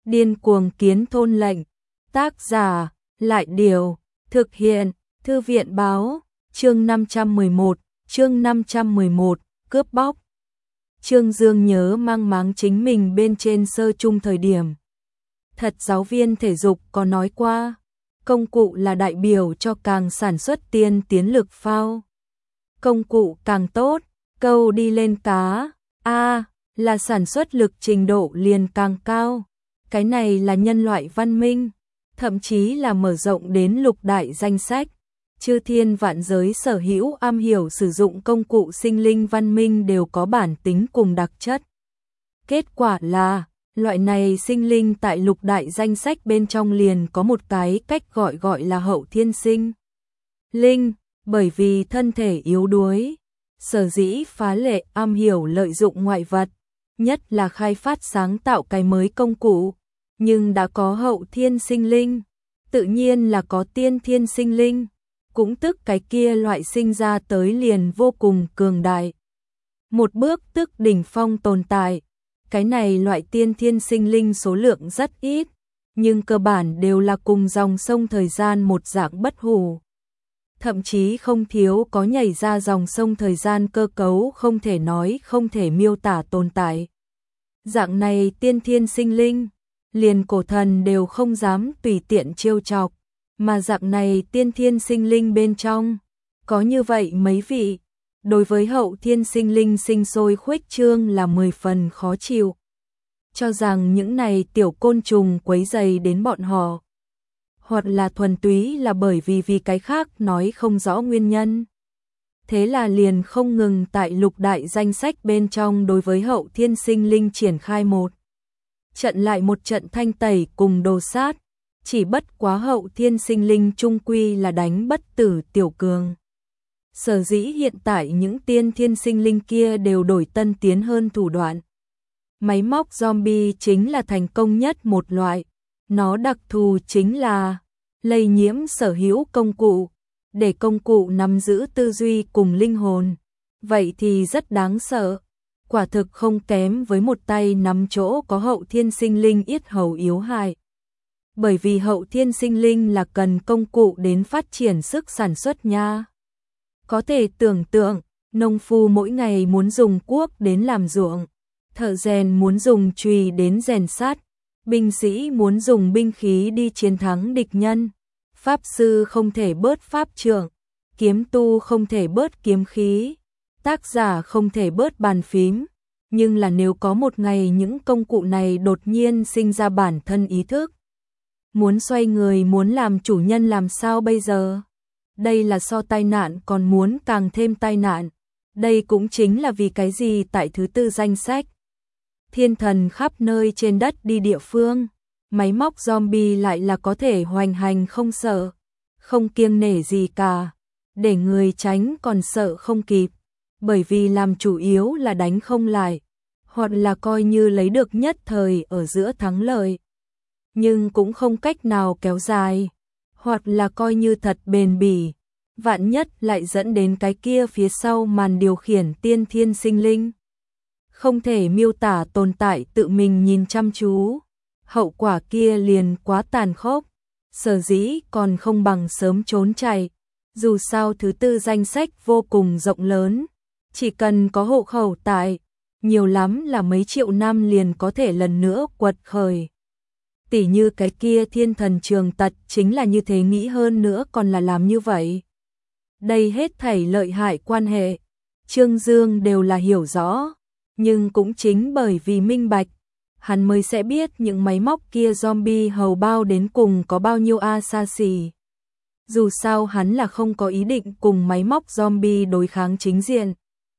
Điên cuồng kiến thôn lệnh. Tác giả, Lại Điều. Thực hiện, Thư viện Báo. Chương 511, chương 511, cướp bóc. Trương Dương nhớ mang máng chính mình bên trên sơ chung thời điểm. Thật giáo viên thể dục có nói qua, công cụ là đại biểu cho càng sản xuất tiên tiến lực phao. Công cụ càng tốt, câu đi lên cá, là sản xuất lực trình độ liền càng cao. Cái này là nhân loại văn minh, thậm chí là mở rộng đến lục đại danh sách. Chư thiên vạn giới sở hữu am hiểu sử dụng công cụ sinh linh văn minh đều có bản tính cùng đặc chất. Kết quả là, loại này sinh linh tại lục đại danh sách bên trong liền có một cái cách gọi là hậu thiên sinh linh, bởi vì thân thể yếu đuối, sở dĩ phá lệ am hiểu lợi dụng ngoại vật, nhất là khai phát sáng tạo cái mới công cụ, nhưng đã có hậu thiên sinh linh, tự nhiên là có tiên thiên sinh linh, cũng tức cái kia loại sinh ra tới liền vô cùng cường đại. Một bước tức đỉnh phong tồn tại, cái này loại tiên thiên sinh linh số lượng rất ít, nhưng cơ bản đều là cùng dòng sông thời gian một dạng bất hủ. Thậm chí không thiếu có nhảy ra dòng sông thời gian cơ cấu không thể nói không thể miêu tả tồn tại. Dạng này tiên thiên sinh linh, liền cổ thần đều không dám tùy tiện trêu chọc, mà dạng này tiên thiên sinh linh bên trong, có như vậy mấy vị, đối với hậu thiên sinh linh sinh sôi khuếch trương là 10 phần khó chịu. Cho rằng những này tiểu côn trùng quấy rầy đến bọn họ, hoặc là thuần túy là bởi vì cái khác nói không rõ nguyên nhân. Thế là liền không ngừng tại lục đại danh sách bên trong đối với hậu thiên sinh linh triển khai một trận lại một trận thanh tẩy cùng đồ sát, chỉ bất quá hậu thiên sinh linh trung quy là đánh bất tử tiểu cường. Sở dĩ hiện tại những tiên thiên sinh linh kia đều đổi tân tiến hơn thủ đoạn. Máy móc zombie chính là thành công nhất một loại, nó đặc thù chính là lây nhiễm sở hữu công cụ, để công cụ nắm giữ tư duy cùng linh hồn. Vậy thì rất đáng sợ, quả thực không kém với một tay nắm chỗ có hậu thiên sinh linh yết hầu yếu hại. Bởi vì hậu thiên sinh linh là cần công cụ đến phát triển sức sản xuất nha. Có thể tưởng tượng, nông phu mỗi ngày muốn dùng cuốc đến làm ruộng, thợ rèn muốn dùng chùy đến rèn sắt, binh sĩ muốn dùng binh khí đi chiến thắng địch nhân, pháp sư không thể bớt pháp trượng, kiếm tu không thể bớt kiếm khí, tác giả không thể bớt bàn phím. Nhưng là nếu có một ngày những công cụ này đột nhiên sinh ra bản thân ý thức, muốn xoay người muốn làm chủ nhân làm sao bây giờ? Đây là so tai nạn còn muốn càng thêm tai nạn. Đây cũng chính là vì cái gì tại thứ tư danh sách. Thiên thần khắp nơi trên đất đi địa phương, máy móc zombie lại là có thể hoành hành không sợ, không kiêng nể gì cả, để người tránh còn sợ không kịp, bởi vì làm chủ yếu là đánh không lại, hoặc là coi như lấy được nhất thời ở giữa thắng lợi, nhưng cũng không cách nào kéo dài, hoặc là coi như thật bền bỉ, vạn nhất lại dẫn đến cái kia phía sau màn điều khiển tiên thiên sinh linh. Không thể miêu tả tồn tại tự mình nhìn chăm chú, hậu quả kia liền quá tàn khốc, sở dĩ còn không bằng sớm trốn chạy, dù sao thứ tư danh sách vô cùng rộng lớn, chỉ cần có hộ khẩu tại, nhiều lắm là mấy triệu năm liền có thể lần nữa quật khởi. Tỉ như cái kia thiên thần trường tật chính là như thế, nghĩ hơn nữa còn là làm như vậy. Đây hết thảy lợi hại quan hệ, Trương Dương đều là hiểu rõ, nhưng cũng chính bởi vì minh bạch, hắn mới sẽ biết những máy móc kia zombie hầu bao đến cùng có bao nhiêu xa xỉ. Dù sao hắn là không có ý định cùng máy móc zombie đối kháng chính diện.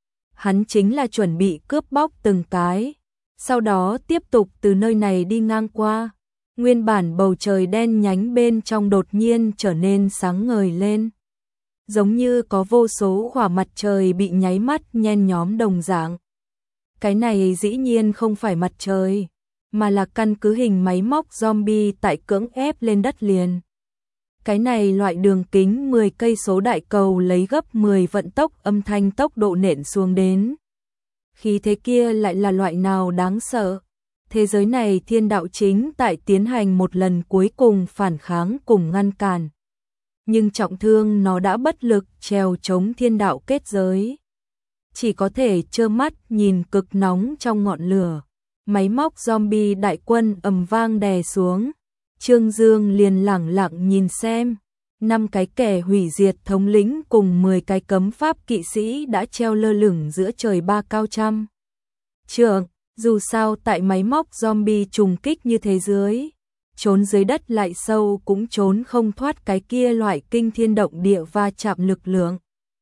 Hắn chính là chuẩn bị cướp bóc từng cái, sau đó tiếp tục từ nơi này đi ngang qua. Nguyên bản bầu trời đen nhánh bên trong đột nhiên trở nên sáng ngời lên, giống như có vô số quả mặt trời bị nháy mắt nhen nhóm đồng dạng. Cái này dĩ nhiên không phải mặt trời, mà là căn cứ hình máy móc zombie tại cưỡng ép lên đất liền. Cái này loại đường kính 10 cây số đại cầu lấy gấp 10 vận tốc âm thanh tốc độ nện xuống đến. Khí thế kia lại là loại nào đáng sợ, Thế giới này thiên đạo chính tại tiến hành một lần cuối cùng phản kháng cùng ngăn cản. Nhưng trọng thương nó đã bất lực trèo chống thiên đạo kết giới. Chỉ có thể trơ mắt nhìn cực nóng trong ngọn lửa. Máy móc zombie đại quân ầm vang đè xuống. Trương Dương liền lẳng lặng nhìn xem. 5 cái kẻ hủy diệt thống lĩnh cùng 10 cái cấm pháp kỵ sĩ đã treo lơ lửng giữa trời ba cao trăm trượng. Dù sao tại máy móc zombie trùng kích như thế dưới, trốn dưới đất lại sâu cũng trốn không thoát cái kia loại kinh thiên động địa va chạm lực lượng.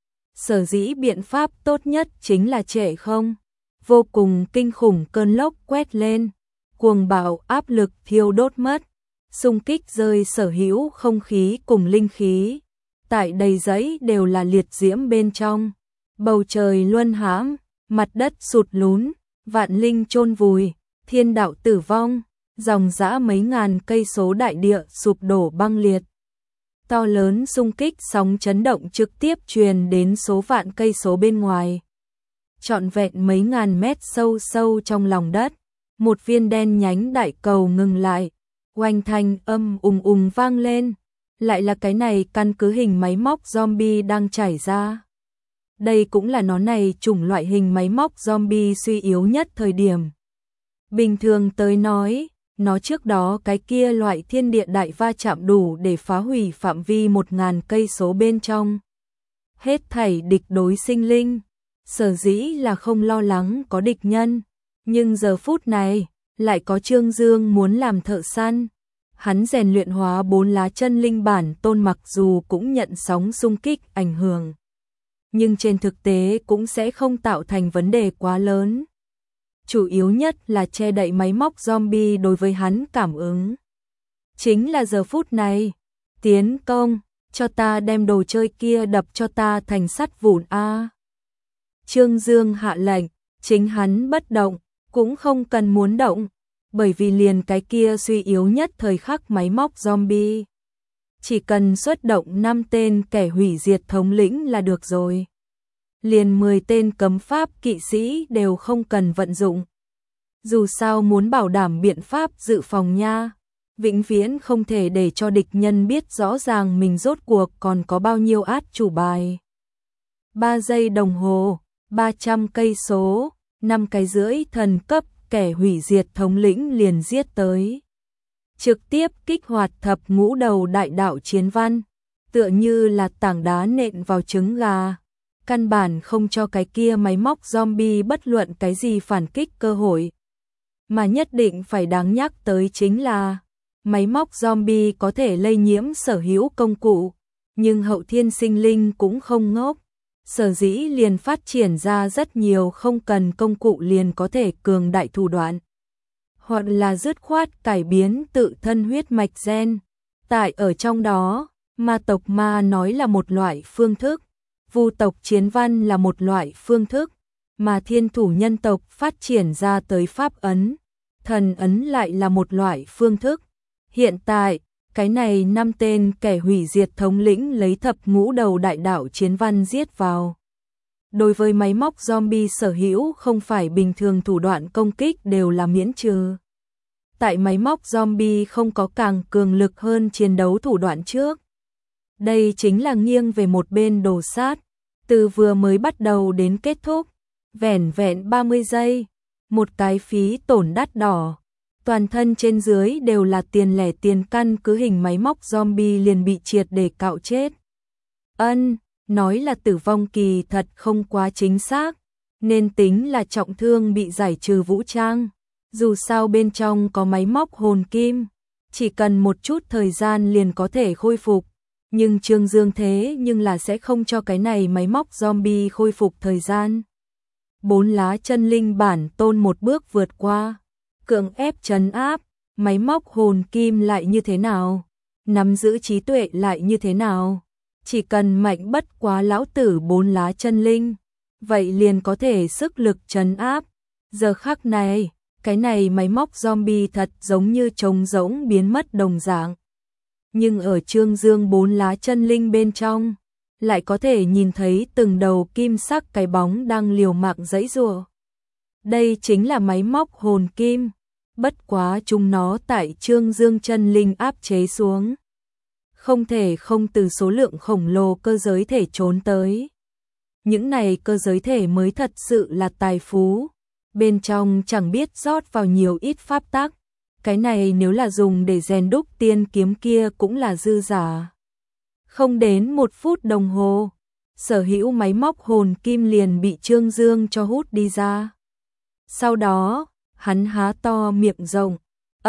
Sở dĩ biện pháp tốt nhất chính là trệ không. Vô cùng kinh khủng cơn lốc quét lên, cuồng bạo áp lực thiêu đốt mất, xung kích rơi sở hữu không khí cùng linh khí. Tại đầy giấy đều là liệt diễm bên trong, bầu trời luân hãm, mặt đất sụt lún, vạn linh chôn vùi, thiên đạo tử vong, dòng dã mấy ngàn cây số đại địa sụp đổ băng liệt. To lớn xung kích sóng chấn động trực tiếp truyền đến số vạn cây số bên ngoài. Trọn vẹn mấy ngàn mét sâu sâu trong lòng đất, một viên đen nhánh đại cầu ngừng lại, oanh thanh âm ùng vang lên, lại là cái này căn cứ hình máy móc zombie đang chảy ra. Đây cũng là nó này chủng loại hình máy móc zombie suy yếu nhất thời điểm. Bình thường tới nói, nó trước đó cái kia loại thiên địa đại va chạm đủ để phá hủy phạm vi 1000 cây số bên trong. Hết thảy địch đối sinh linh, sở dĩ là không lo lắng có địch nhân, nhưng giờ phút này, lại có Trương Dương muốn làm thợ săn. Hắn rèn luyện hóa 4 lá chân linh bản tôn mặc dù cũng nhận sóng xung kích ảnh hưởng, nhưng trên thực tế cũng sẽ không tạo thành vấn đề quá lớn. Chủ yếu nhất là che đậy máy móc zombie đối với hắn cảm ứng. Chính là giờ phút này, tiến công, cho ta đem đồ chơi kia đập cho ta thành sắt vụn a. Trương Dương hạ lệnh, chính hắn bất động, cũng không cần muốn động, bởi vì liền cái kia suy yếu nhất thời khắc máy móc zombie. Chỉ cần xuất động 5 tên kẻ hủy diệt thống lĩnh là được rồi. Liền 10 tên cấm pháp kỵ sĩ đều không cần vận dụng. Dù sao muốn bảo đảm biện pháp dự phòng nha, vĩnh viễn không thể để cho địch nhân biết rõ ràng mình rốt cuộc còn có bao nhiêu át chủ bài. 3 giây đồng hồ, 300 cây số, 5 cái rưỡi thần cấp kẻ hủy diệt thống lĩnh liền giết tới. Trực tiếp kích hoạt thập ngũ đầu đại đạo chiến văn, tựa như là tảng đá nện vào trứng gà. Căn bản không cho cái kia máy móc zombie bất luận cái gì phản kích cơ hội. Mà nhất định phải đáng nhắc tới chính là, máy móc zombie có thể lây nhiễm sở hữu công cụ, nhưng hậu thiên sinh linh cũng không ngốc. Sở dĩ liền phát triển ra rất nhiều không cần công cụ liền có thể cường đại thủ đoạn. Hoặc là dứt khoát cải biến tự thân huyết mạch gen. Tại ở trong đó, ma tộc ma nói là một loại phương thức. Vu tộc chiến văn là một loại phương thức, mà thiên thủ nhân tộc phát triển ra tới pháp ấn, thần ấn lại là một loại phương thức. Hiện tại, cái này 5 tên kẻ hủy diệt thống lĩnh lấy thập ngũ đầu đại đạo chiến văn giết vào. Đối với máy móc zombie sở hữu không phải bình thường thủ đoạn công kích đều là miễn trừ. Tại máy móc zombie không có càng cường lực hơn chiến đấu thủ đoạn trước. Đây chính là nghiêng về một bên đồ sát, từ vừa mới bắt đầu đến kết thúc, vẻn vẹn 30 giây, một cái phí tổn đắt đỏ. Toàn thân trên dưới đều là tiền lẻ tiền căn cứ hình máy móc zombie liền bị triệt để cạo chết. Nói là tử vong kỳ thật không quá chính xác, nên tính là trọng thương bị giải trừ vũ trang. Dù sao bên trong có máy móc hồn kim, chỉ cần một chút thời gian liền có thể khôi phục. Nhưng Trương Dương thế nhưng là sẽ không cho cái này máy móc zombie khôi phục thời gian. 4 lá chân linh bản tôn một bước vượt qua, cưỡng ép trấn áp, máy móc hồn kim lại như thế nào? Nắm giữ trí tuệ lại như thế nào? Chỉ cần mạnh bất quá lão tử 4 lá chân linh, vậy liền có thể sức lực trấn áp. Giờ khắc này, cái này máy móc zombie thật giống như trống rỗng biến mất đồng dạng. Nhưng ở Trương Dương 4 lá chân linh bên trong, lại có thể nhìn thấy từng đầu kim sắc cái bóng đang liều mạng giãy giụa. Đây chính là máy móc hồn kim, bất quá chúng nó tại Trương Dương chân linh áp chế xuống. Không thể không từ số lượng khổng lồ cơ giới thể trốn tới. Những này cơ giới thể mới thật sự là tài phú. Bên trong chẳng biết rót vào nhiều ít pháp tắc. Cái này nếu là dùng để rèn đúc tiên kiếm kia cũng là dư giả. Không đến 1 phút đồng hồ, sở hữu máy móc hồn kim liền bị Trương Dương cho hút đi ra. Sau đó, hắn há to miệng rộng.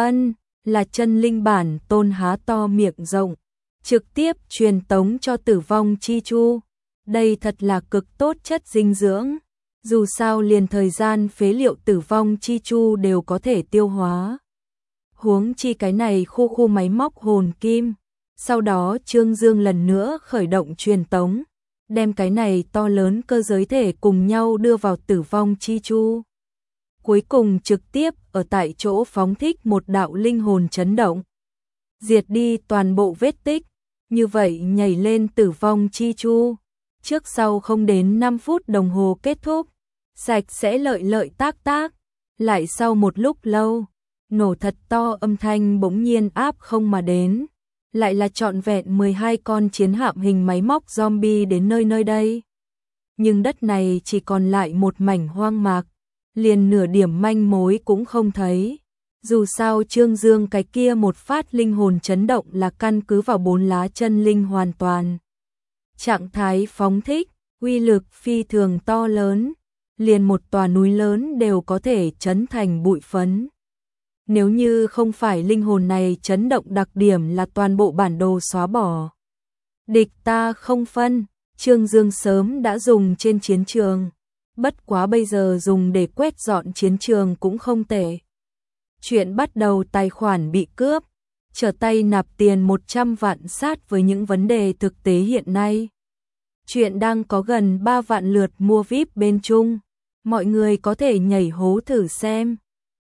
Là chân linh bản tôn há to miệng rộng. Trực tiếp truyền tống cho tử vong chi chu. Đây thật là cực tốt chất dinh dưỡng. Dù sao liền thời gian phế liệu tử vong chi chu đều có thể tiêu hóa. Huống chi cái này khu máy móc hồn kim. Sau đó Trương Dương lần nữa khởi động truyền tống, đem cái này to lớn cơ giới thể cùng nhau đưa vào tử vong chi chu. Cuối cùng trực tiếp ở tại chỗ phóng thích một đạo linh hồn chấn động. Diệt đi toàn bộ vết tích, như vậy nhảy lên tử vong chi chu. Trước sau không đến 5 phút đồng hồ kết thúc, sạch sẽ lợi tác. Lại sau một lúc lâu, nổ thật to âm thanh bỗng nhiên áp không mà đến. Lại là trọn vẹn 12 con chiến hạm hình máy móc zombie đến nơi đây. Nhưng đất này chỉ còn lại một mảnh hoang mạc, liền nửa điểm manh mối cũng không thấy. Dù sao Trương Dương cái kia một phát linh hồn chấn động là căn cứ vào 4 lá chân linh hoàn toàn. Trạng thái phóng thích, uy lực phi thường to lớn, liền một tòa núi lớn đều có thể chấn thành bụi phấn. Nếu như không phải linh hồn này chấn động đặc điểm là toàn bộ bản đồ xóa bỏ. Địch ta không phân, Trương Dương sớm đã dùng trên chiến trường. Bất quá bây giờ dùng để quét dọn chiến trường cũng không tệ. Chuyện bắt đầu tài khoản bị cướp, trở tay nạp tiền 100 vạn sát với những vấn đề thực tế hiện nay. Chuyện đang có gần 3 vạn lượt mua VIP bên Trung. Mọi người có thể nhảy hố thử xem.